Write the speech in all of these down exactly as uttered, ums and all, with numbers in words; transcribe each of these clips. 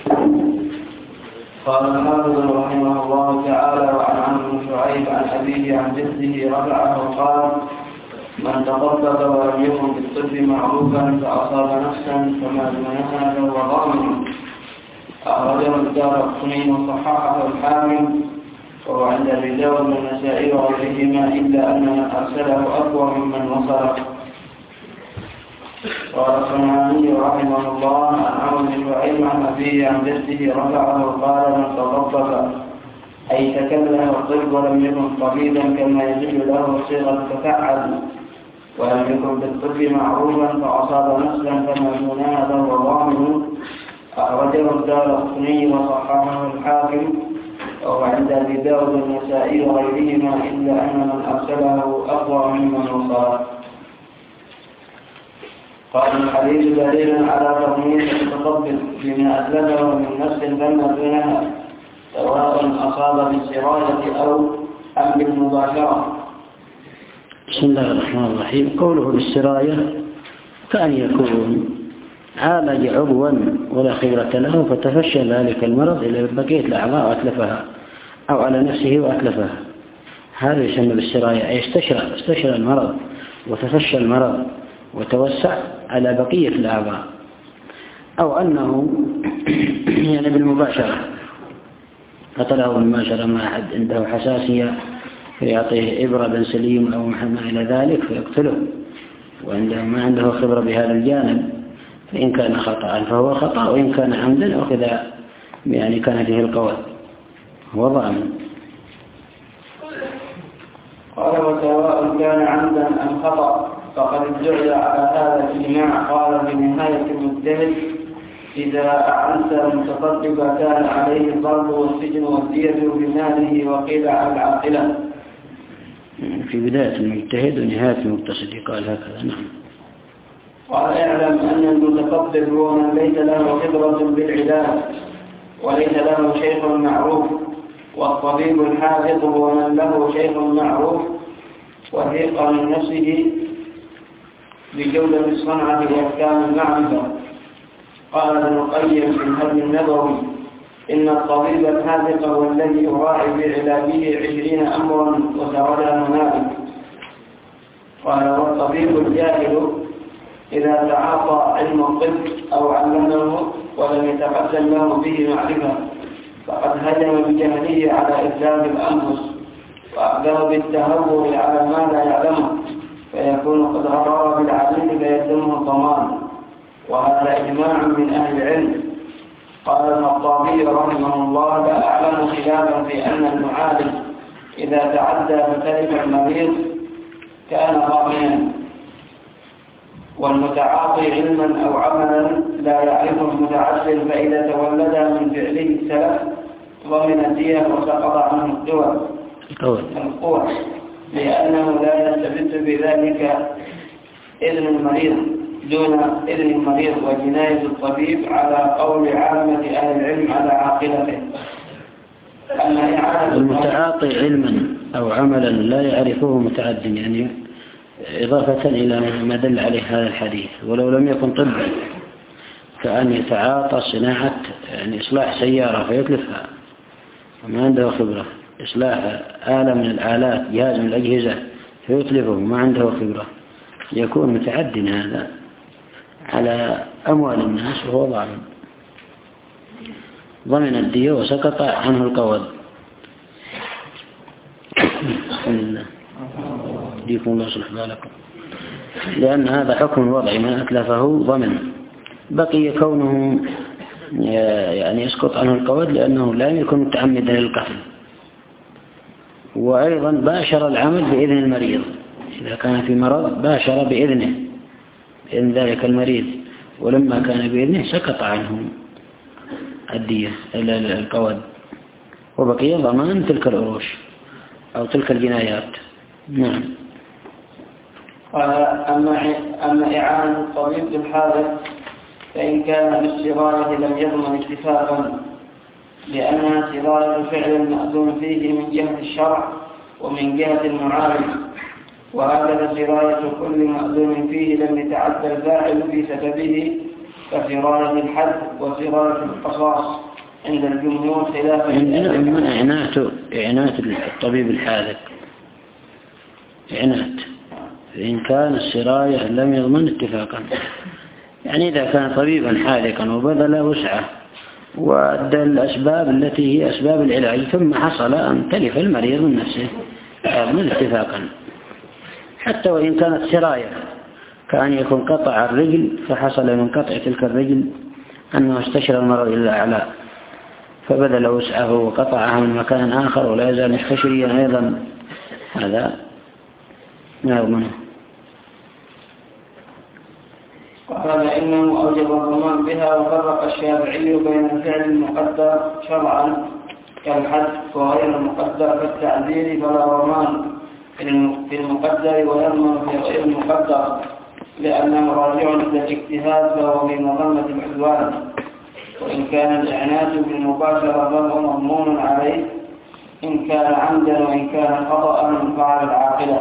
قال الحافظ رحمه الله تعالى: وعن عمرو بن شعيب عن أبيه عن جده رفعه قال: من تطبب ولم يكن بالطب معروفا فأصاب نفسا فما دونها فهو ضامن. أخرجه الدارقطني وصححه الحاكم وهو عند أبي داود والنسائي وغيرهما إلا أن من أرسله أقوى ممن وصله. قال الصنعاني رحمه الله عن عمرو بن شعيب عن أبيه عن جده رفعه قال: من تطبب أي تكلم الطب ولم يكن طبيبا كما يدل له صيغة تفعل ولم يكن بالطب معروفا فأصاب نفسا فما دونها فهو ضامن. أخرجه الدارقطني وصححه الحاكم وهو عند أبي داود والنسائي وغيرهما إلا أن من أرسله أقوى ممن وصله. قال: الحديث دليل على تضمين المتطبب بما أسلمه من نفس فما دونها سواء أصاب بالسراية أو أم بالمباشرة. بسم الله الرحمن الرحيم. قوله بالسراية كأن يكون عالج عضوا ولا خبرة له فتفشى ذلك المرض إلى بقية الأعضاء وأتلفها، أو على نفسه وأتلفها، هذا يسمى بالسراية، أي استشرى استشرى المرض وتفشى المرض وتوسع على بقية الأعضاء. أو أنه يعني بالمباشرة قتله بالمباشرة مع أحد عنده حساسية فيعطيه إبرة بنسليم أو ما إلى ذلك فيقتله، وعنده ما عنده خبرة بهذا الجانب، فإن كان خطأ فهو خطأ، وإن كان عمدا أخذ يعني كان فيه القول هو ضامن. قال: وسواء كان عمدا أم خطأ فقد ادعي على هذا الإجماع. قال في نهاية المجتهد: إذا أعنت المتطبب كان عليه الضرب والسجن والدية بماله وقيل على العاقلة. في بداية المجتهد ونهاية المقتصد قال هكذا. نعم. قال: اعلم أن المتطبب هو من ليس له خبرة بالعلاج وليس له شيخ معروف، والطبيب الحافظ هو من له شيخ معروف وثيق من نفسه بجودة الصنعة وإحكام المعرفة. قال ابن القيم في الهدي النبوي: إن الطبيب الحاذق هو الذي يراعي بعلاجه عشرين أمرا وسردها هنالك. قال: والطبيب الجاهل إذا تعاطى علم الطب أو علمه ولم يتقدم له به معرفة فقد هجم بجهله على إتلاف الأنفس وأقدم بالتهور على ما لا يعلمه، فيكون قد غرر بالعديد فيلزمه الضمان، وهذا إجماع من أهل العلم. قال الخطابي رحمه الله: لا أعلم خلافا في أن المعالج إذا تعدى فتلف المريض كان ضامنا، والمتعاطي علما أو عملا لا يعرفه المتعسل فإذا تولد من فعله السلف ضمن الدية وسقط عنه الدول القوة، لأنه لا يستبد بذلك إذن المريض دون إذن المريض وجناية الطبيب على قول عامة أهل العلم على عاقلته. المتعاطي علما أو عملا لا يعرفه متعد، يعني إضافة إلى ما دل عليه هذا الحديث، ولو لم يكن طبا كأن يتعاطى صناعة يعني إصلاح سيارة فيتلفها وما عنده خبرة، إصلاح آلة من الآلات، جهاز من الأجهزة فيتلفه ما عنده خبرة، يكون متعد هذا على أموال الناس وهو ضامن ضمن الدية وسقط عنه القول. ديكم الله صلح بالكم، لأن هذا حكم وضعي، من أتلفه ضمن. بقي كونه يعني يسقط عنه القول لأنه لا يكون متعمدا للقتل، وأيضا باشر العمل بإذن المريض، إذا كان في مرض باشر بإذنه بإذن ذلك المريض، ولما كان بإذنه سقط عنه الدية إلى القول، وبقي ضمان تلك العروش أو تلك الجنايات. نعم. قال: أما أما إعانة الطبيب بالحادث فإن كان بالسراية لم يضمن اتفاقا، لأنها سراية فعل مأذون فيه من جهة الشرع ومن جهة المعارض، وهكذا سراية كل مأذون فيه لم يتعدى الفاعل في سببه كسراية الحد وسراية القصاص عند الجمهور خلافا. عندنا إعنات إعنات الطبيب الحاذق إعنات، إن كان السراية لم يضمن اتفاقا، يعني إذا كان طبيبا حاذقا وبذل وسعه وأدى الأسباب التي هي أسباب العلاج ثم حصل أن تلف المريض من نفسه من اتفاقا، حتى وإن كانت سراية كأن يكون قطع الرجل فحصل من قطع تلك الرجل أنه استشرى المرض إلى أعلى فبذل وسعه وقطعها من مكان آخر ولا يزال مستشريا أيضا، هذا ما يضمنه. قال إنه أوجب الضمان بها، وفرق الشافعي بين الفعل المقدر شرعا كالحد وغير المقدر كالتعذير، فلا ضمان في المقدر ويضمن في غير المقدر، لأنه راجع للاجتهاد فهو من مظنة العدوان، وإن كان الإعنات بالمباشرة فهو مضمون عليه إن كان عمدا، وإن كان خطأ من فعل العاقلة.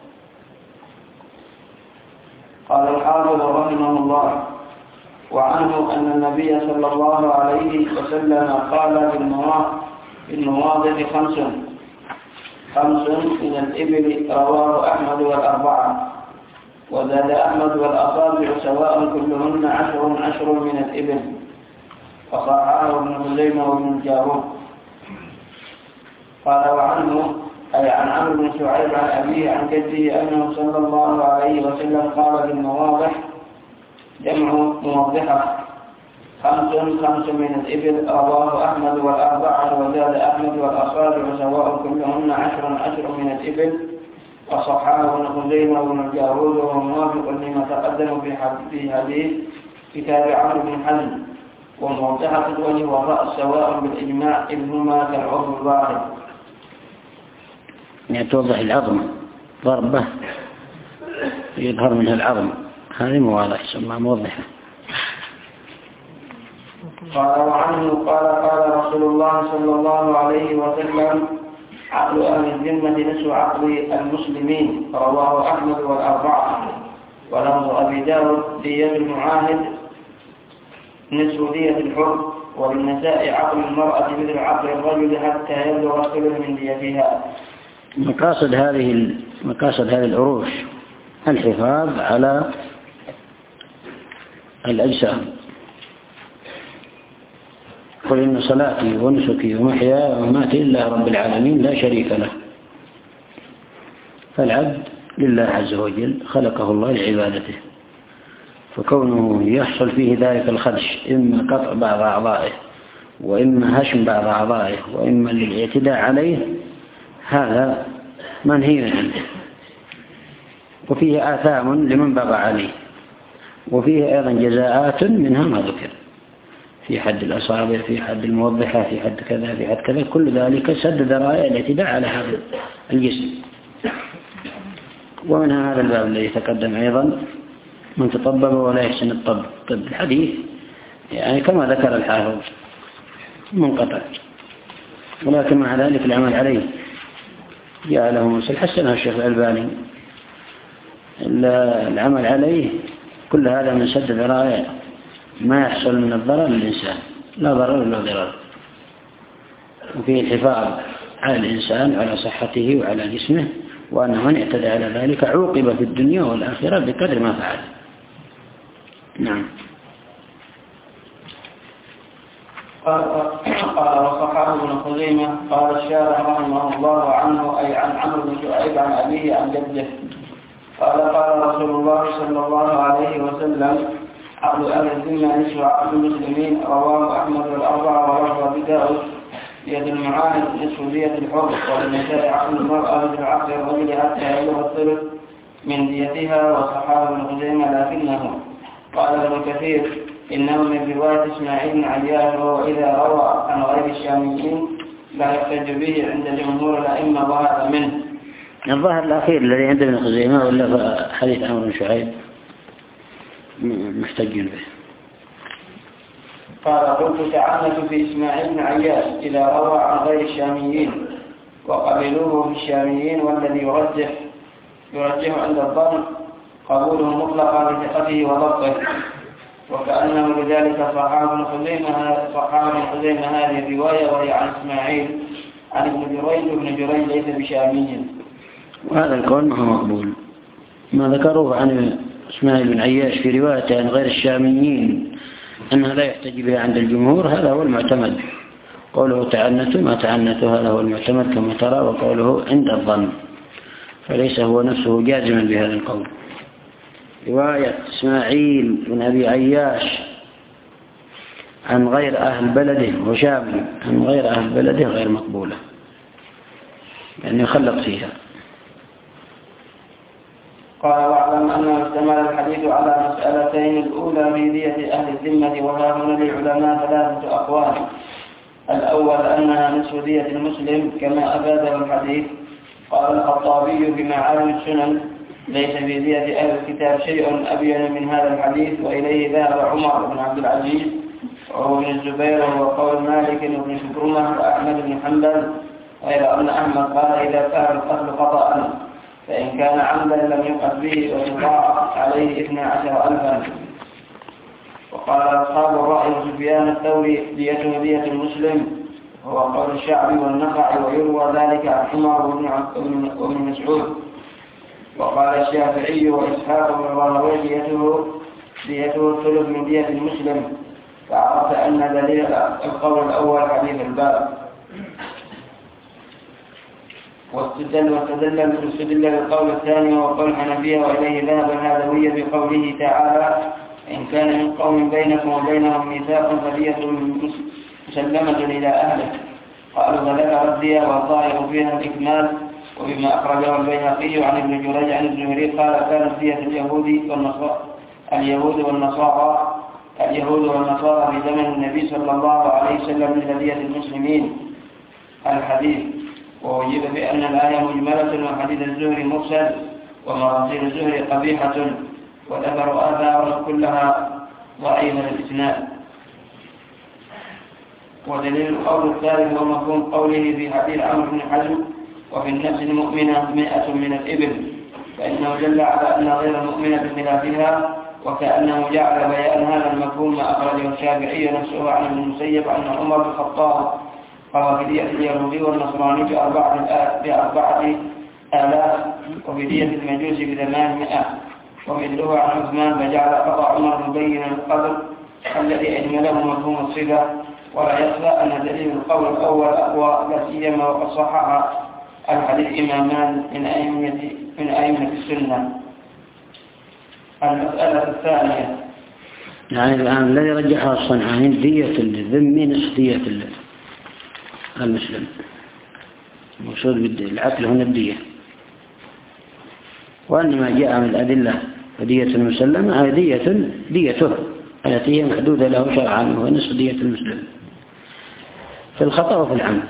قال الحافظ رحمه الله: وعنه أن النبي صلى الله عليه وسلم قال بالمواضع خمس خمس من الإبل، رواه أحمد والأربعة، وزاد أحمد والأصابع سواء كلهن عشر عشر من الإبل، فصححه ابن خزيمة وابن الجارود. قال وعنه أي عن عمرو بن شعيب عن أبيه عن جده أنه صلى الله عليه وسلم قال بالمواضح جمع موضحة خمس خمس من الإبل، رواه أحمد والأربعة، وزاد أحمد والأصابع سواء كلهن عشر عشر من الإبل، وصححه ابن خزيمة وابن الجارود، وهو موافق لما تقدم في حديث كتاب عمرو بن حزم. وموضحة الوجه والرأس سواء بالإجماع إذ هما كالعضو الواحد، يعني توضح العظم ضربة يظهر منها العظم، هذه مواضح سمى موضحة. قال وعنه قال قال رسول الله صلى الله عليه وسلم: عقل أهل الذمة نصف عقل المسلمين، رواه أحمد والأربعة. ولفظ أبي داود: دية المعاهد نصف دية الحر. وللنساء: عقل المرأة مثل عقل الرجل حتى يبلغ الثلث من ديتها. مقاصد هذه مقاصد هذه العروش الحفاظ على الأجسام. قل إن صلاتي ونسكي ومحياي ومماتي لله رب العالمين لا شريك له. فالعبد لله عز وجل خلقه الله لعبادته، فكونه يحصل فيه ذلك الخدش إما قطع بعض أعضائه وإما هشم بعض أعضائه وإما للاعتداء عليه، هذا منهي عنه، وفيه آثام لمن بغى عليه، وفيه أيضا جزاءات منها ما ذكر في حد الأصابع، في حد الموضحة، في حد كذا، في حد كذا، كل ذلك سد ذرائع الاعتداء على هذا الجسم. ومنها هذا الباب الذي تقدم أيضا: من تطبب ولا يحسن الطب. طب الحديث يعني كما ذكر الحافظ منقطع، ولكن مع ذلك العمل عليه جاء له مرسل حسنه الشيخ الألباني. العمل عليه كل هذا من سد ذرائع ما يحصل من الضرر للإنسان، لا ضرر ولا ضرر، وفيه الحفاظ على الإنسان وعلى صحته وعلى جسمه، وأنه من اعتدى على ذلك عوقب في الدنيا والآخرة بقدر ما فعل. نعم. قال وصححه ابن خزيمة. قال الشارح رحمه الله عنه أي عن عمرو بن شعيب عن أبيه عن جده قال قال رسول الله صلى الله عليه وسلم: عقل أهل الذمة نصف عقل المسلمين، رواه أحمد والأربعة. ولفظ أبي داود: دية المعاهد نصف دية الحر. وللنساء: عقل المرأة مثل عقل الرجل حتى يبلغ الثلث من ديتها. وصححه ابن خزيمة. لكنه قال ابن كثير: إنه من رواية إسماعيل بن عياش، وهو إذا روى عن غير الشاميين لا يحتج به عند جمهور الأئمة، وهذا منه. الظاهر الأخير الذي عند ابن خزيمة ولا حديث عمرو بن شعيب محتج به. قال: قلت تعنت في إسماعيل بن عياش إذا روى عن غير الشاميين، وقبلوه في الشاميين، والذي يرجح يرجح عند الظن قبوله مطلقا لثقته وضبطه. وكأنه لذلك صحاب ابن خزيمة صحاب ابن خزيمة هذه الرواية وهي عن إسماعيل عن ابن جريج وابن جريج ليس بشامي. وهذا القول ما هو مقبول. ما ذكروه عن إسماعيل بن عياش في روايته عن غير الشاميين أنها لا يحتج بها عند الجمهور هذا هو المعتمد. قوله تعنت ما تعنت هذا هو المعتمد كما ترى، وقوله عند الظن فليس هو نفسه جازما بهذا القول. رواية إسماعيل بن أبي عياش عن غير أهل بلده وشامي عن غير أهل بلده غير مقبولة يعني يخلط فيها. قال واعلم أنه اشتمل الحديث على مسألتين، الأولى في دية أهل الذمة، وها هنا للعلماء ثلاثة أقوال. الأول أنها نصف دية المسلم كما أفاده الحديث. قال الخطابي في معالم السنن ليس في دية أهل الكتاب شيء أبين من هذا الحديث، وإليه ذهب عمر بن عبد العزيز وهو بن الزبير وقول مالك بن شبرمة وأحمد بن حنبل، غير أن أحمد قال إذا كان القتل خطأ فإن كان عمدا لم يقتل به ويضاعف عليه اثنا عشر ألفا. وقال أصحاب الرأي سفيان الثوري ديته دية المسلم هو قول الشعبي والنخعي، ويروى ذلك عن عمر وابن مسعود. وقال الشافعي وإسحاق بن راهويه ديته ديته الثلث من دية المسلم، فعرفت أن دليل القول الأول حديث الباب. واستدل واستدل واستدل بالقول الثاني وقول الحنفية، وإليه ذهب الهادوية بقوله تعالى إن كان من قوم بينكم وبينهم ميثاق فدية مسلمة إلى أهله. قالوا فذكر الدية والظاهر فيها الإكمال. وبما أخرجه البيهقي عن ابن جريج عن الزهري قال كانت دية اليهود والنصارى اليهود والنصارى اليهود والنصارى في زمن النبي صلى الله عليه وسلم مثل دية المسلمين الحديث. ووجب بأن الآية مجملة وحديث الزهري مرسل ومراسيل الزهري قبيحة، وذكروا آثارا كلها ضعيفة الإسناد. ودليل القول الثالث هو مفهوم قوله في حديث عمرو بن حزم وفي النفس المؤمنة مئة من الإبل، فإنه دل على أن غير المؤمنة بخلافها، وكأنه جعل بيان هذا المفهوم ما أخرجه الشافعي نفسه عن ابن المسيب أن عمر بن الخطاب قال في دية اليهودي والنصراني بأربعة بأربعة آلاف وفي دية المجوس بثمانمائة، ومثله عن عثمان فجعل قضى عمر مبينا القدر الذي أجمله مفهوم الصفة. ولا يخفى أن دليل القول الأول أقوى لا سيما وقد صحح الحديث إمامان من أئمة من أئمة السنة. المسألة الثانية يعني الآن الذي رجحها الصنعاني دية الذمي نصف دية المسلم، المقصود بالعقل هنا الدية، وأنما جاء من الأدلة فدية المسلمة دية ديته التي هي محدودة له شرعا وهو نصف دية المسلم في الخطأ وفي العمد.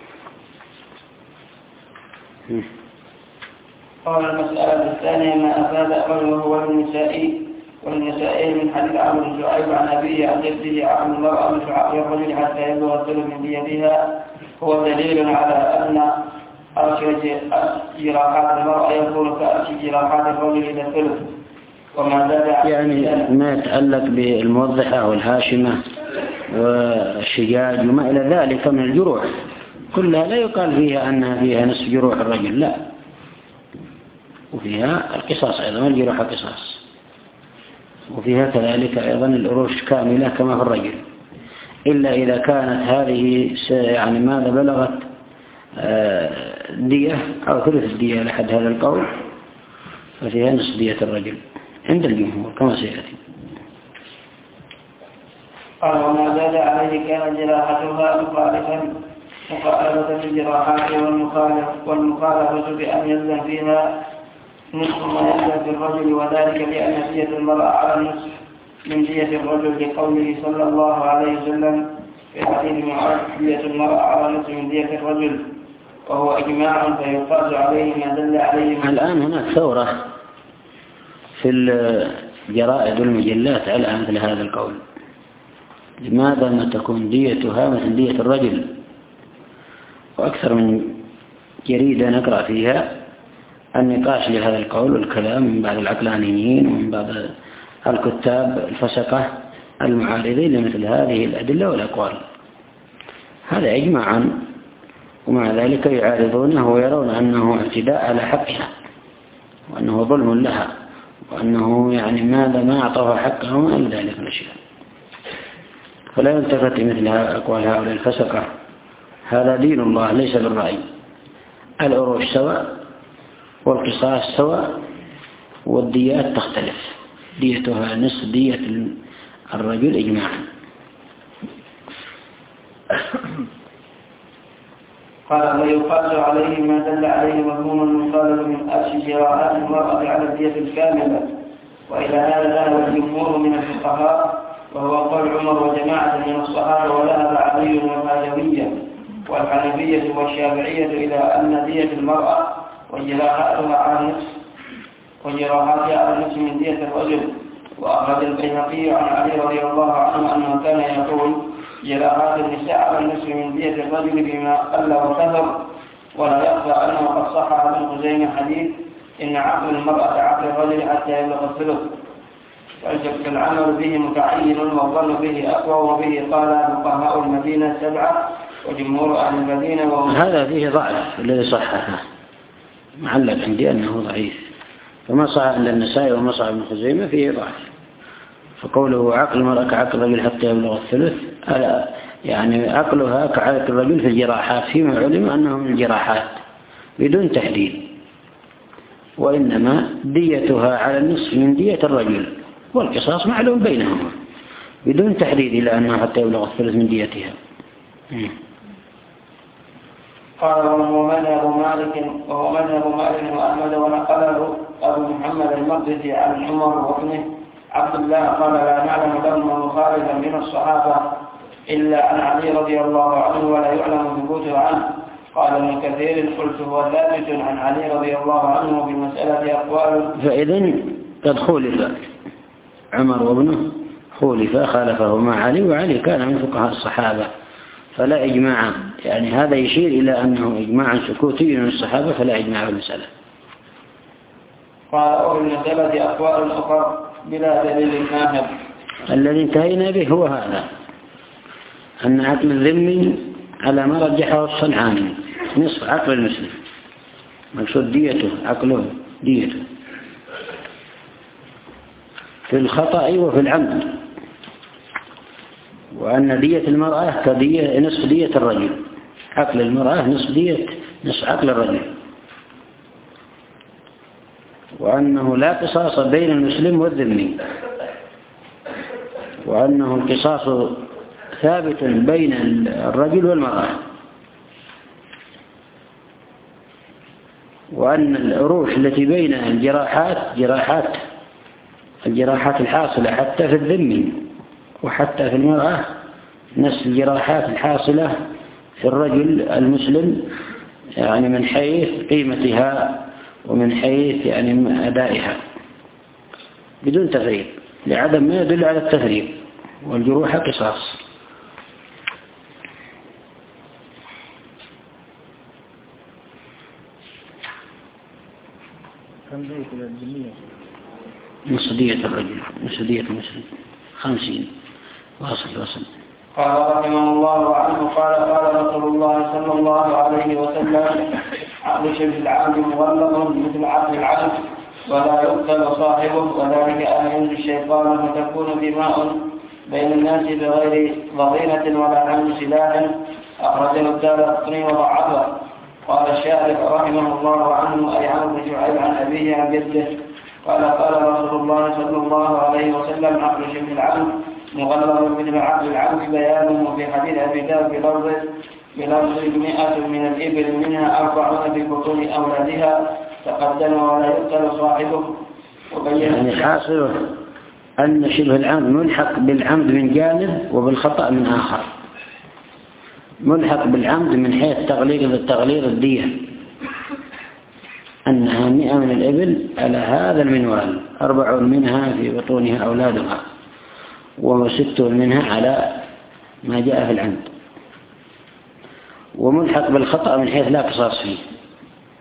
قال المسألة الثانية ما أفاد قوله هو النسائي والنسائي من حديث عمرو بن شعيب عن أبيه عن جده عن المرأة من شعائر الرجل حتى يبلغ الثلث من ديتها هو دليل على أن أرش جراحات المرأة يكون كأرش جراحات الرجل إلى الثلث. وما زاد يعني ما يتعلق بالموضحة والهاشمة والشجاج وما إلى ذلك من الجروح كلها لا يقال فيها أنها فيها نصف جروح الرجل، لا، وفيها القصاص أيضا الجروح قصاص، وفيها كذلك أيضا الأروش كاملة كما في الرجل، إلا إذا كانت هذه يعني ماذا بلغت دية أو ثلث الدية لحد هذا القول ففيها نصف دية الرجل عند الجمهور كما سيأتي. قال وما زاد عليه كان جراحتها مخالفا مخالفة الجراحات والمخالفة بأن يلزم فيها نصف ما يلزم في الرجل، وذلك لأن دية المرأة على النصف من دية الرجل لقوله صلى الله عليه وسلم في حديث معاذ دية المرأة على نصف من دية الرجل، وهو إجماع فيقاس عليه ما دل عليه. الآن هناك ثورة في الجرائد والمجلات على مثل هذا القول. لماذا ما تكون ديتها مثل دية الرجل؟ وأكثر من جريدة نقرأ فيها النقاش لهذا القول والكلام من بعض العقلانيين ومن بعض الكتاب الفسقة المعارضين لمثل هذه الأدلة والأقوال. هذا إجماعا، ومع ذلك يعارضونه ويرون أنه اعتداء على حقها، وأنه ظلم لها، وأنه يعني ماذا ما أعطوها حقها وما إلى ذلك الأشياء. فلا يلتفت مثل أقوال هؤلاء الفسقة. هذا دين الله ليس بالرأي. الأروش سواء والقصاص سواء، والديات تختلف، ديتها نصف دية الرجل إجماعا. قال ويقاس عليه ما دل عليه مفهوم المخالف من أرش جراءات المرأة على الدية الكاملة، وإلى هذا ذهب الجمهور من الفقهاء، وهو قول عمر وجماعة من الصحابة، وذهب علي والهاجوية والحنفية والشافعية إلى أن دية المرأة وجراحاتها على النصف وجراحاتها على النصف من دية الرجل. وأخرج البيهقي عن علي رضي الله عنه أنه كان يقول جراحات النساء على النصف من دية الرجل بما قل وكثر. ولا يخفى أنه قد صح عن ابن خزيمة حديث إن عقل المرأة عقل الرجل حتى يبلغ الثلث، فالعمل به متعين والظن به أقوى، وبه قال فقهاء المدينة سبعة وجمهور أهل المدينة. هذا فيه ضعف الذي صححه، معلق عندي أنه ضعيف، فما صح عند النسائي وما صح ابن خزيمة فيه ضعف. فقوله عقل المرأة كعقل الرجل حتى يبلغ الثلث، يعني عقلها كعقل الرجل في الجراحات، فيما علم أنه من الجراحات بدون تحديد، وإنما ديتها على النصف من دية الرجل، والقصاص معلوم بينهما بدون تحديد إلى أنه حتى يبلغ الثلث من ديتها. قال وهو مذهب مالك وهو مذهب مالك وأحمد، ونقله أبو محمد المقدسي عن عمر وابنه عبد الله قال لا نعلم له مخالفا من الصحابة إلا عن علي رضي الله عنه ولا يعلم ثبوته عنه. قال ابن كثير قلت هو ثابت عن علي رضي الله عنه في المسألة أقوال. فإذن قد خولف عمر وابنه، خولف خالفهما علي، وعلي كان من فقهاء الصحابة، فلا إجماع، يعني هذا يشير إلى أنه إجماع سكوتي من الصحابة، فلا إجماع بالمسألة. قال أهل المسألة أقوال أخرى بلا دليل ناهب. الذي انتهينا به هو هذا، أن عقل الذمي على ما رجحه الصنعاني نصف عقل المسلم، مقصود ديته، عقله ديته في الخطأ وفي العمد، وأن دية المرأة كدية نصف دية الرجل، عقل المرأة نصف دية نصف عقل الرجل، وأنه لا قصاص بين المسلم والذمي، وأنه القصاص ثابت بين الرجل والمرأة، وأن العروش التي بين الجراحات جراحات الجراحات الحاصلة حتى في الذمي وحتى في المرأة نفس الجراحات الحاصلة في الرجل المسلم، يعني من حيث قيمتها ومن حيث يعني أدائها بدون تفريق، لعدم ما يدل على التفريق، والجروح قصاص. نصف دية الرجل نصف دية المسلم خمسين. واصل واصل. قال رحمه الله عنه قال قال رسول الله صلى الله عليه وسلم عقل شبه العبد مغلظ مثل عقل العبد ولا يقتل صاحبه، وذلك أن ينزل الشيطان فتكون دماء بين الناس بغير ضغينة ولا حمل سلاح. أخرجه الدارقطني وضعفه. قال الشارح رحمه الله عنه أي عمرو بن شعيب عن أبيه عن جده قال قال رسول الله صلى الله عليه وسلم عقل شبه العبد مغلظ مثل عقل العبد، بيانه في حديث أبي داود بلفظ بلفظ مئة من الإبل منها أربعون في بطون أولادها تقدم ولا يقتل صاحبه. يعني حاصله أن شبه العمد ملحق بالعمد من جانب وبالخطأ من آخر. ملحق بالعمد من حيث تغليظ التغليظ الدية، أنها مئة من الإبل على هذا المنوال، أربعون منها في بطونها أولادها، وستون منها على ما جاء في العمد. وملحق بالخطأ من حيث لا قصاص فيه.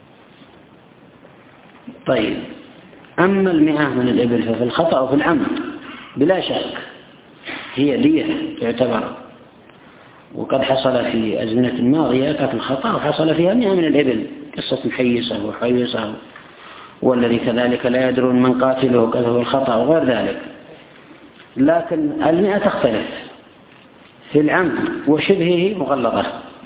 طيب، أما المئة من الإبل ففي الخطأ وفي العمد بلا شك هي دية تعتبر، وقد حصل في أزمنة الماضية قتل خطأ وحصل فيها مئة من الإبل، قصة محيصة وحيصة والذي كذلك لا يدرون من قاتله وقتله الخطأ وغير ذلك. لكن المئة تختلف في العمد وشبهه مغلظة،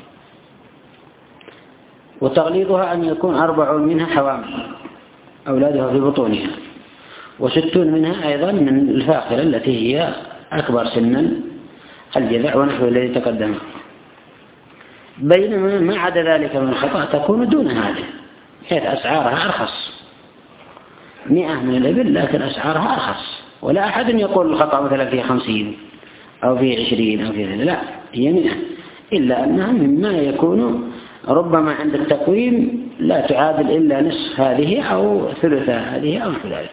وتغليظها أن يكون أربعون منها حوامل أولادها في بطونها، وستون منها أيضا من الفاخرة التي هي أكبر سنا الجذع ونحو الذي تقدم. بينما ما عدا ذلك من الخطأ تكون دون هذه، حيث أسعارها أرخص، مئة من الإبل لكن أسعارها أرخص، ولا أحد يقول الخطأ مثلا فيه خمسين أو فيه عشرين أو فيه ذلك، لا هي مئة، إلا أنها مما يكون ربما عند التقويم لا تعادل إلا نصف هذه أو ثلثة هذه أو ذلك.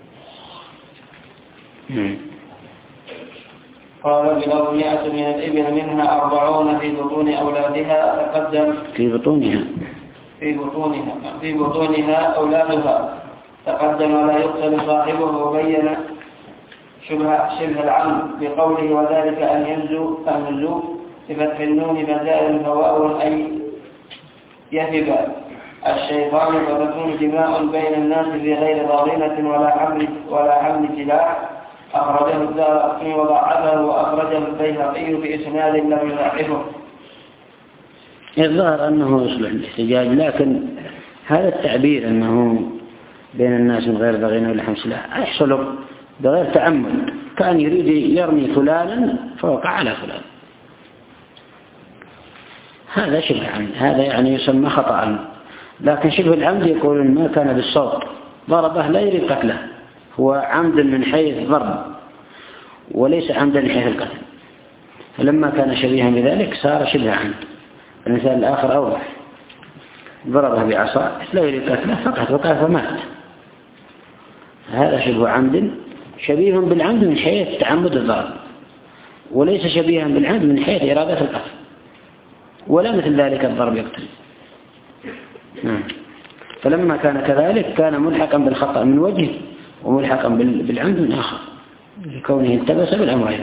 قال بلو مئة من الإبل منها أربعون في بطون أولادها تقدم في بطونها في بطونها في بطونها أولادها تقدم لا يقتل صاحبه، وبين شبه شبه العمد بقوله وذلك أن ينزو أن ينزو بفتح النون فزائل فواء أي يهب الشيطان، فتكون دماء بين الناس في غير ضارنة ولا حمل ولا حمل سلاح. أخرجه الدارقطني وضعفه، وأخرجه البيهقي بإسناد لم يضعفه. الظاهر أنه يصلح الاحتجاج، لكن هذا التعبير أنه بين الناس من غير ضغينة ولا حمل سلاح يحصل بغير تعمد، كان يريد يرمي فلانا فوقع على فلان، هذا شبه عمد، هذا يعني يسمى خطأ. لكن شبه العمد يقول ما كان بالصوت ضربه لا يريد قتله، هو عمد من حيث ضرب وليس عمدا من حيث القتل، فلما كان شبيها بذلك صار شبه عمد. المثال الآخر أوضح، ضربه بعصا لا يريد قتله فقط وقع فمات، هذا شبه عمد شبيه بالعمد من حيث تعمد الضرب، وليس شبيها بالعمد من حيث إرادة القتل، ولا مثل ذلك الضرب يقتل. فلما كان كذلك كان ملحقا بالخطأ من وجه وملحقا بالعمد من آخر لكونه التبس بالأمرين.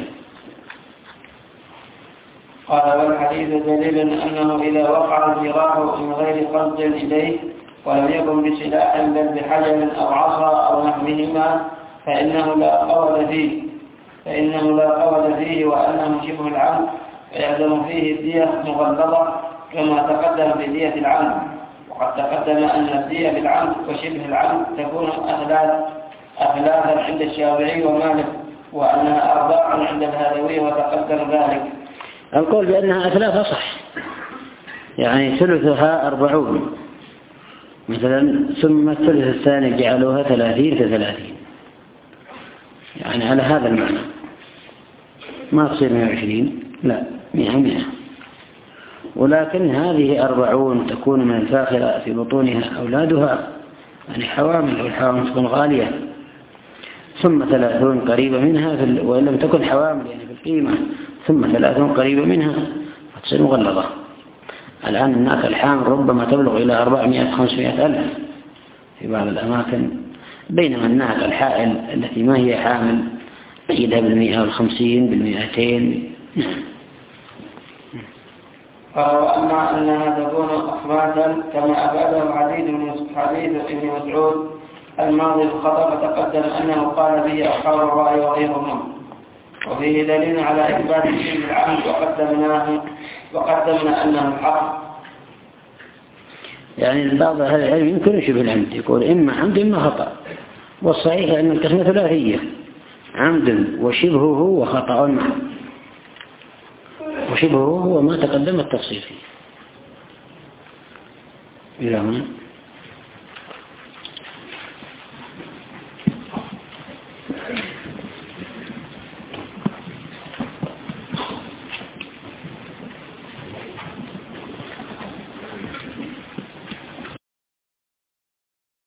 قال والحديث دليل أنه إذا وقع الجراح من غير قصد إليه ولم يكن بسلاح بل بحجر أو عصا أو نحوهما فإنه لا قول فيه فإنه لا قول فيه وأنه شبه العمد، فيلزم فيه الدية مغلظة كما تقدم في دية العمد. وقد تقدم أن الدية بالعمد وشبه العمد تكون أثلاثا عند الشافعي ومالك، وأنها أرباع عند الهروي وتقدم ذلك. القول بأنها أثلاثة صح، يعني ثلثها أربعون مثلا، ثم الثلث الثاني جعلوها ثلاثين في ثلاثين، يعني على هذا المعنى ما تصير مئة وعشرين، لا مئة مئة. ولكن هذه أربعون تكون من الفاخرة في بطونها أولادها، يعني حوامل، والحوامل تكون غالية، ثم ثلاثون قريبة منها في وإن لم تكن حوامل يعني في القيمة، ثم ثلاثون قريبة منها فتصير مغلظة. الآن الناقة الحامل ربما تبلغ إلى أربعمائة خمسمائة ألف في بعض الأماكن، بينما الناقة الحائل التي ما هي حامل تجدها بالمئة والخمسين بالمئتين. وأما أنها تكون أخماسا كما أفاده حديث حديث ابن مسعود الماضي الخطأ، فتقدم أنه قال به أصحاب الرأي وغيرهم، وفيه دليل على إثبات شبه العمد وقدمناه وقدمنا أنه الحق. يعني بعض أهل العلم يمكن شبه العمد، يقول إما عمد إما خطأ، والصحيح أن القسمة ثلاثية، عمد وشبهه وخطأ معه، وشبهه هو ما تقدم التفصيل فيه. إلى هنا.